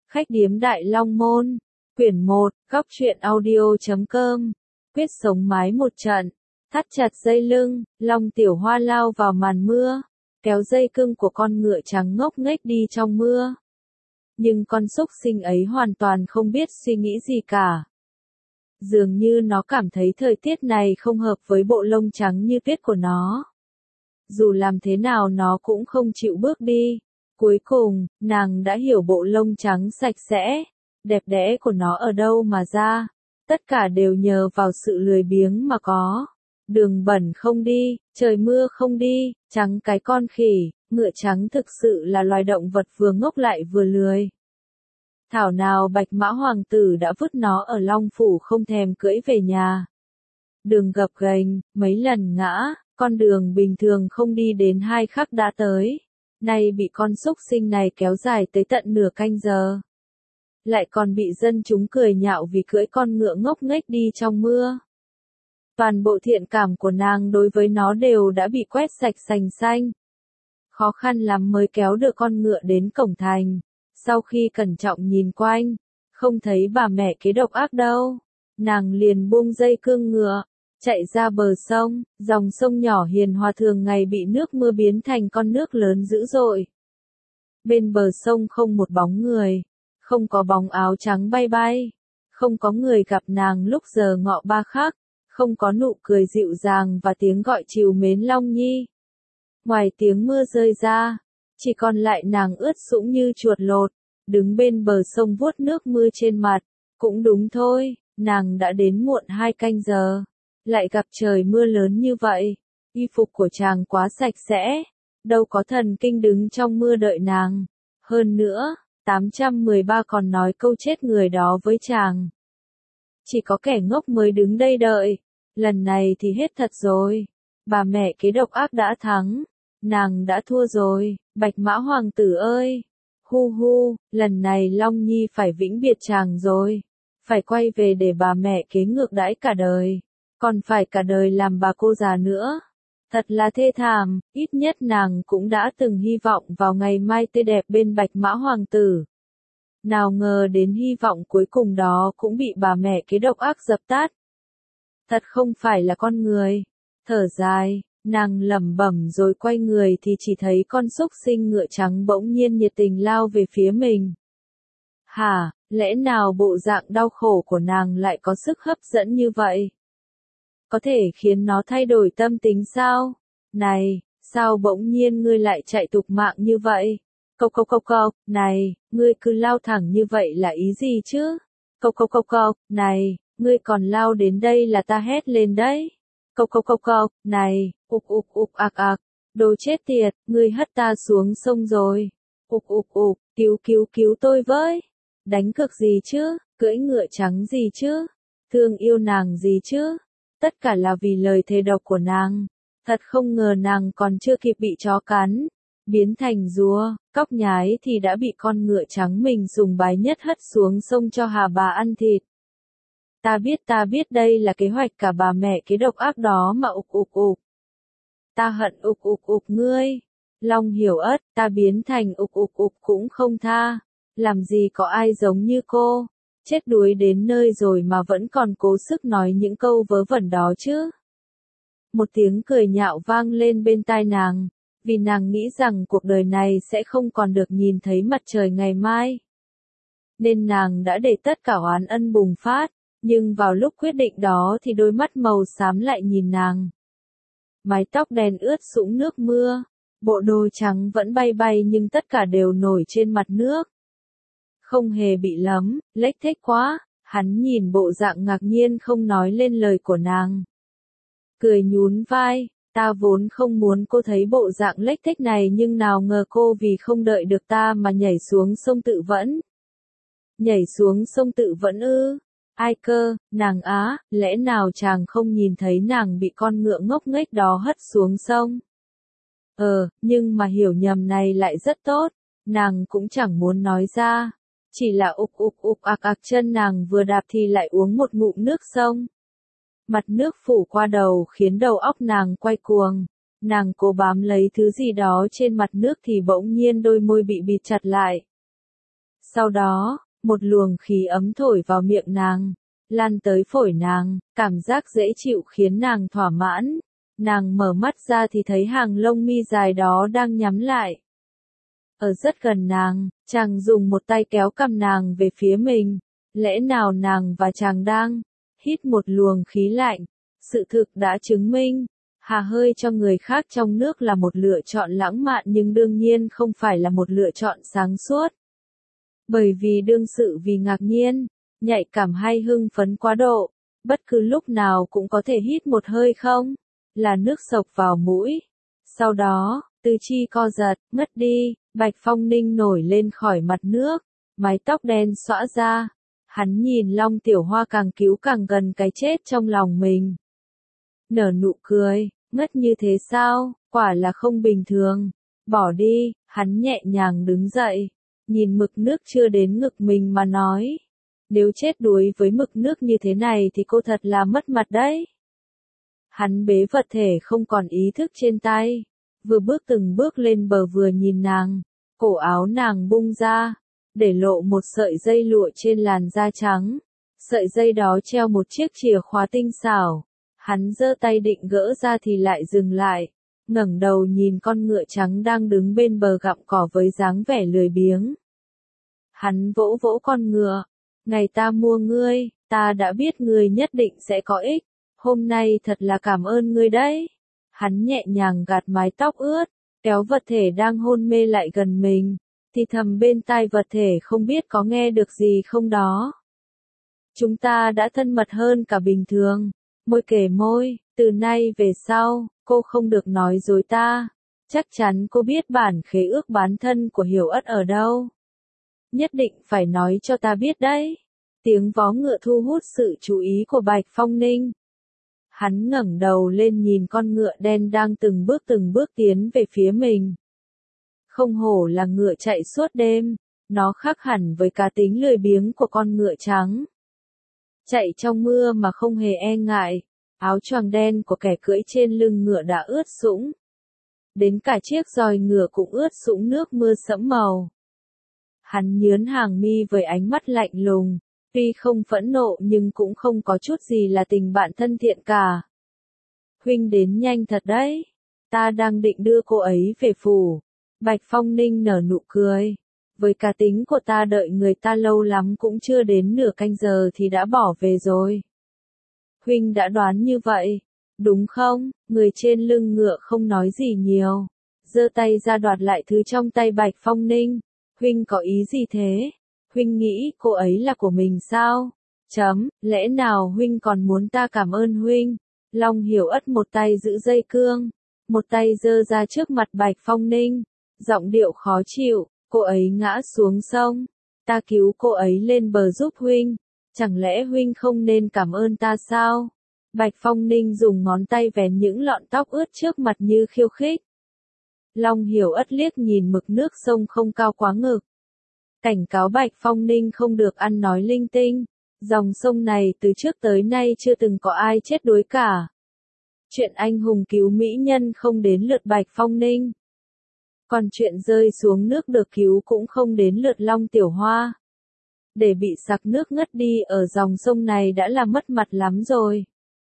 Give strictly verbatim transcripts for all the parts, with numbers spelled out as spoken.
Khách điếm Đại Long Môn, quyển một, góc truyện audio chấm com, quyết sống mái một trận, thắt chặt dây lưng, Long Tiểu Hoa lao vào màn mưa, kéo dây cương của con ngựa trắng ngốc nghếch đi trong mưa. Nhưng con súc sinh ấy hoàn toàn không biết suy nghĩ gì cả. Dường như nó cảm thấy thời tiết này không hợp với bộ lông trắng như tuyết của nó. Dù làm thế nào nó cũng không chịu bước đi. Cuối cùng, nàng đã hiểu bộ lông trắng sạch sẽ, đẹp đẽ của nó ở đâu mà ra. Tất cả đều nhờ vào sự lười biếng mà có. Đường bẩn không đi, trời mưa không đi, trắng cái con khỉ, ngựa trắng thực sự là loài động vật vừa ngốc lại vừa lười. Thảo nào Bạch Mã Hoàng tử đã vứt nó ở Long Phủ không thèm cưỡi về nhà. Đường gập ghềnh, mấy lần ngã, con đường bình thường không đi đến hai khắc đã tới. Nay bị con súc sinh này kéo dài tới tận nửa canh giờ. Lại còn bị dân chúng cười nhạo vì cưỡi con ngựa ngốc nghếch đi trong mưa. Toàn bộ thiện cảm của nàng đối với nó đều đã bị quét sạch sành xanh. Khó khăn lắm mới kéo được con ngựa đến cổng thành. Sau khi cẩn trọng nhìn quanh, không thấy bà mẹ kế độc ác đâu. Nàng liền buông dây cương ngựa, chạy ra bờ sông, dòng sông nhỏ hiền hòa thường ngày bị nước mưa biến thành con nước lớn dữ dội. Bên bờ sông không một bóng người, không có bóng áo trắng bay bay, không có người gặp nàng lúc giờ ngọ ba khắc, không có nụ cười dịu dàng và tiếng gọi trìu mến Long Nhi. Ngoài tiếng mưa rơi ra, chỉ còn lại nàng ướt sũng như chuột lột, đứng bên bờ sông vuốt nước mưa trên mặt. Cũng đúng thôi, nàng đã đến muộn hai canh giờ, lại gặp trời mưa lớn như vậy. Y phục của chàng quá sạch sẽ, đâu có thần kinh đứng trong mưa đợi nàng. Hơn nữa, tám trăm mười ba còn nói câu chết người đó với chàng. Chỉ có kẻ ngốc mới đứng đây đợi, lần này thì hết thật rồi. Bà mẹ kế độc ác đã thắng, nàng đã thua rồi, Bạch Mã Hoàng tử ơi. Hu hu, lần này Long Nhi phải vĩnh biệt chàng rồi, phải quay về để bà mẹ kế ngược đãi cả đời, còn phải cả đời làm bà cô già nữa. Thật là thê thảm, ít nhất nàng cũng đã từng hy vọng vào ngày mai tươi đẹp bên Bạch Mã Hoàng tử. Nào ngờ đến hy vọng cuối cùng đó cũng bị bà mẹ kế độc ác dập tắt. Thật không phải là con người. Thở dài, nàng lẩm bẩm rồi quay người thì chỉ thấy con súc sinh ngựa trắng bỗng nhiên nhiệt tình lao về phía mình. Hả, lẽ nào bộ dạng đau khổ của nàng lại có sức hấp dẫn như vậy? Có thể khiến nó thay đổi tâm tính sao? Này, sao bỗng nhiên ngươi lại chạy tục mạng như vậy? Cộc cộc cộc cộc, này, ngươi cứ lao thẳng như vậy là ý gì chứ? Cộc cộc cộc cộc, này, ngươi còn lao đến đây là ta hét lên đấy. Cộc cộc cộc cộc, này, ục ục ục ạc ạc, đồ chết tiệt, ngươi hất ta xuống sông rồi. Ục ục ục, cứu cứu cứu tôi với. Đánh cược gì chứ, cưỡi ngựa trắng gì chứ, thương yêu nàng gì chứ. Tất cả là vì lời thề độc của nàng. Thật không ngờ nàng còn chưa kịp bị chó cắn, biến thành rùa, cóc nhái thì đã bị con ngựa trắng mình dùng bái nhất hất xuống sông cho hà bà ăn thịt. Ta biết ta biết đây là kế hoạch cả bà mẹ kế độc ác đó mà ục ục ục. Ta hận ục ục ục ngươi. Long Hiểu Ất, ta biến thành ục ục ục cũng không tha. Làm gì có ai giống như cô. Chết đuối đến nơi rồi mà vẫn còn cố sức nói những câu vớ vẩn đó chứ. Một tiếng cười nhạo vang lên bên tai nàng, vì nàng nghĩ rằng cuộc đời này sẽ không còn được nhìn thấy mặt trời ngày mai. Nên nàng đã để tất cả oán ân bùng phát, nhưng vào lúc quyết định đó thì đôi mắt màu xám lại nhìn nàng. Mái tóc đen ướt sũng nước mưa, bộ đồ trắng vẫn bay bay nhưng tất cả đều nổi trên mặt nước. Không hề bị lấm, lếch thếch quá, hắn nhìn bộ dạng ngạc nhiên không nói lên lời của nàng. Cười nhún vai, ta vốn không muốn cô thấy bộ dạng lếch thếch này nhưng nào ngờ cô vì không đợi được ta mà nhảy xuống sông tự vẫn. Nhảy xuống sông tự vẫn ư? Ai cơ, nàng á, lẽ nào chàng không nhìn thấy nàng bị con ngựa ngốc nghếch đó hất xuống sông? Ờ, nhưng mà hiểu nhầm này lại rất tốt, nàng cũng chẳng muốn nói ra. Chỉ là ục ục ục ạc ạc chân nàng vừa đạp thì lại uống một ngụm nước sông. Mặt nước phủ qua đầu khiến đầu óc nàng quay cuồng. Nàng cố bám lấy thứ gì đó trên mặt nước thì bỗng nhiên đôi môi bị bịt chặt lại. Sau đó, một luồng khí ấm thổi vào miệng nàng, lan tới phổi nàng, cảm giác dễ chịu khiến nàng thỏa mãn. Nàng mở mắt ra thì thấy hàng lông mi dài đó đang nhắm lại. Ở rất gần nàng, chàng dùng một tay kéo cằm nàng về phía mình. Lẽ nào nàng và chàng đang hít một luồng khí lạnh? Sự thực đã chứng minh, hà hơi cho người khác trong nước là một lựa chọn lãng mạn nhưng đương nhiên không phải là một lựa chọn sáng suốt. Bởi vì đương sự vì ngạc nhiên, nhạy cảm hay hưng phấn quá độ, bất cứ lúc nào cũng có thể hít một hơi không, là nước sộc vào mũi. Sau đó, tứ chi co giật, ngất đi, Bạch Phong Ninh nổi lên khỏi mặt nước, mái tóc đen xõa ra. Hắn nhìn Long Tiểu Hoa càng cứu càng gần cái chết trong lòng mình. Nở nụ cười, ngất như thế sao, quả là không bình thường. Bỏ đi, hắn nhẹ nhàng đứng dậy, nhìn mực nước chưa đến ngực mình mà nói. Nếu chết đuối với mực nước như thế này thì cô thật là mất mặt đấy. Hắn bế vật thể không còn ý thức trên tay, vừa bước từng bước lên bờ vừa nhìn nàng, cổ áo nàng bung ra, để lộ một sợi dây lụa trên làn da trắng. Sợi dây đó treo một chiếc chìa khóa tinh xảo. Hắn giơ tay định gỡ ra thì lại dừng lại, ngẩng đầu nhìn con ngựa trắng đang đứng bên bờ gặm cỏ với dáng vẻ lười biếng. Hắn vỗ vỗ con ngựa, ngày ta mua ngươi, ta đã biết ngươi nhất định sẽ có ích, hôm nay thật là cảm ơn ngươi đấy. Hắn nhẹ nhàng gạt mái tóc ướt, kéo vật thể đang hôn mê lại gần mình, thì thầm bên tai vật thể không biết có nghe được gì không đó. Chúng ta đã thân mật hơn cả bình thường, môi kề môi, từ nay về sau, cô không được nói dối ta. Chắc chắn cô biết bản khế ước bán thân của Hiểu Ất ở đâu. Nhất định phải nói cho ta biết đấy. Tiếng vó ngựa thu hút sự chú ý của Bạch Phong Ninh. Hắn ngẩng đầu lên nhìn con ngựa đen đang từng bước từng bước tiến về phía mình. Không hổ là ngựa chạy suốt đêm, nó khác hẳn với cá tính lười biếng của con ngựa trắng. Chạy trong mưa mà không hề e ngại, áo choàng đen của kẻ cưỡi trên lưng ngựa đã ướt sũng. Đến cả chiếc roi ngựa cũng ướt sũng nước mưa sẫm màu. Hắn nhớn hàng mi với ánh mắt lạnh lùng, tuy không phẫn nộ nhưng cũng không có chút gì là tình bạn thân thiện cả. Huynh đến nhanh thật đấy, ta đang định đưa cô ấy về phủ. Bạch Phong Ninh nở nụ cười. Với cá tính của ta đợi người ta lâu lắm cũng chưa đến nửa canh giờ thì đã bỏ về rồi. Huynh đã đoán như vậy, đúng không? Người trên lưng ngựa không nói gì nhiều, giơ tay ra đoạt lại thứ trong tay Bạch Phong Ninh. Huynh có ý gì thế? Huynh nghĩ cô ấy là của mình sao? Chấm, lẽ nào huynh còn muốn ta cảm ơn huynh? Long Hiểu Ất một tay giữ dây cương, một tay giơ ra trước mặt Bạch Phong Ninh, giọng điệu khó chịu. Cô ấy ngã xuống sông, ta cứu cô ấy lên bờ giúp huynh, chẳng lẽ huynh không nên cảm ơn ta sao? Bạch Phong Ninh dùng ngón tay vén những lọn tóc ướt trước mặt như khiêu khích. Long Hiểu Ất liếc nhìn mực nước sông không cao quá ngực. Cảnh cáo Bạch Phong Ninh không được ăn nói linh tinh, dòng sông này từ trước tới nay chưa từng có ai chết đuối cả. Chuyện anh hùng cứu mỹ nhân không đến lượt Bạch Phong Ninh. Còn chuyện rơi xuống nước được cứu cũng không đến lượt Long Tiểu Hoa. Để bị sặc nước ngất đi ở dòng sông này đã là mất mặt lắm rồi.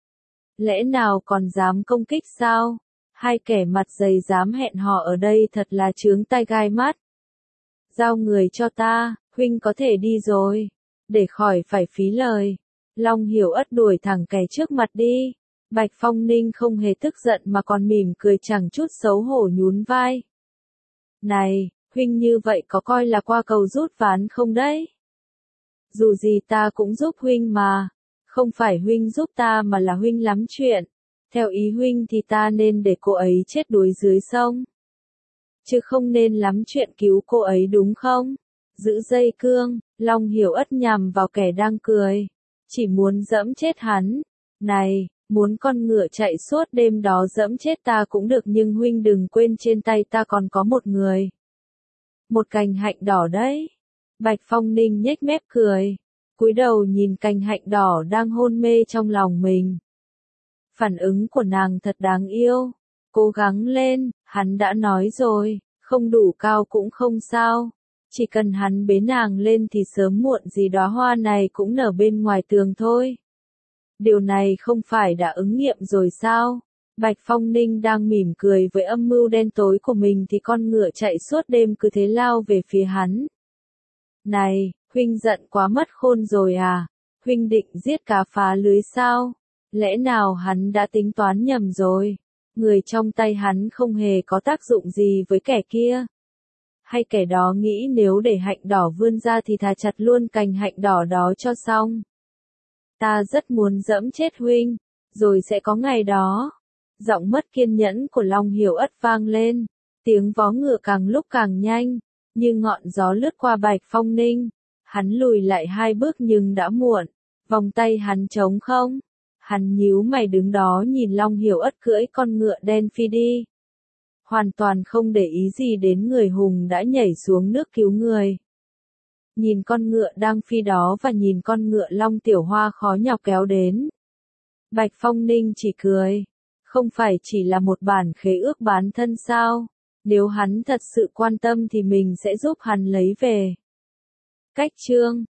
Lẽ nào còn dám công kích sao? Hai kẻ mặt dày dám hẹn hò ở đây thật là chướng tai gai mắt. Giao người cho ta, huynh có thể đi rồi. Để khỏi phải phí lời. Long Hiểu Ất đuổi thẳng kẻ trước mặt đi. Bạch Phong Ninh không hề tức giận mà còn mỉm cười chẳng chút xấu hổ nhún vai. Này, huynh như vậy có coi là qua cầu rút ván không đấy? Dù gì ta cũng giúp huynh mà. Không phải huynh giúp ta mà là huynh lắm chuyện. Theo ý huynh thì ta nên để cô ấy chết đuối dưới sông. Chứ không nên lắm chuyện cứu cô ấy đúng không? Giữ dây cương, Long Hiểu Ất nhằm vào kẻ đang cười. Chỉ muốn dẫm chết hắn. Này, muốn con ngựa chạy suốt đêm đó dẫm chết ta cũng được nhưng huynh đừng quên trên tay ta còn có một người. Một cành hạnh đỏ đấy. Bạch Phong Ninh nhếch mép cười. Cúi đầu nhìn cành hạnh đỏ đang hôn mê trong lòng mình. Phản ứng của nàng thật đáng yêu. Cố gắng lên, hắn đã nói rồi, không đủ cao cũng không sao. Chỉ cần hắn bế nàng lên thì sớm muộn gì đóa hoa này cũng nở bên ngoài tường thôi. Điều này không phải đã ứng nghiệm rồi sao? Bạch Phong Ninh đang mỉm cười với âm mưu đen tối của mình thì con ngựa chạy suốt đêm cứ thế lao về phía hắn. Này, huynh giận quá mất khôn rồi à? Huynh định giết cá phá lưới sao? Lẽ nào hắn đã tính toán nhầm rồi? Người trong tay hắn không hề có tác dụng gì với kẻ kia. Hay kẻ đó nghĩ nếu để hạnh đỏ vươn ra thì thà chặt luôn cành hạnh đỏ đó cho xong. Ta rất muốn dẫm chết huynh, rồi sẽ có ngày đó. Giọng mất kiên nhẫn của Long Hiểu Ất vang lên, tiếng vó ngựa càng lúc càng nhanh, như ngọn gió lướt qua Bạch Phong Ninh. Hắn lùi lại hai bước nhưng đã muộn, vòng tay hắn trống không. Hắn nhíu mày đứng đó nhìn Long Hiểu Ất cưỡi con ngựa đen phi đi. Hoàn toàn không để ý gì đến người hùng đã nhảy xuống nước cứu người. Nhìn con ngựa đang phi đó và nhìn con ngựa Long Tiểu Hoa khó nhọc kéo đến. Bạch Phong Ninh chỉ cười. Không phải chỉ là một bản khế ước bán thân sao? Nếu hắn thật sự quan tâm thì mình sẽ giúp hắn lấy về. Cách chương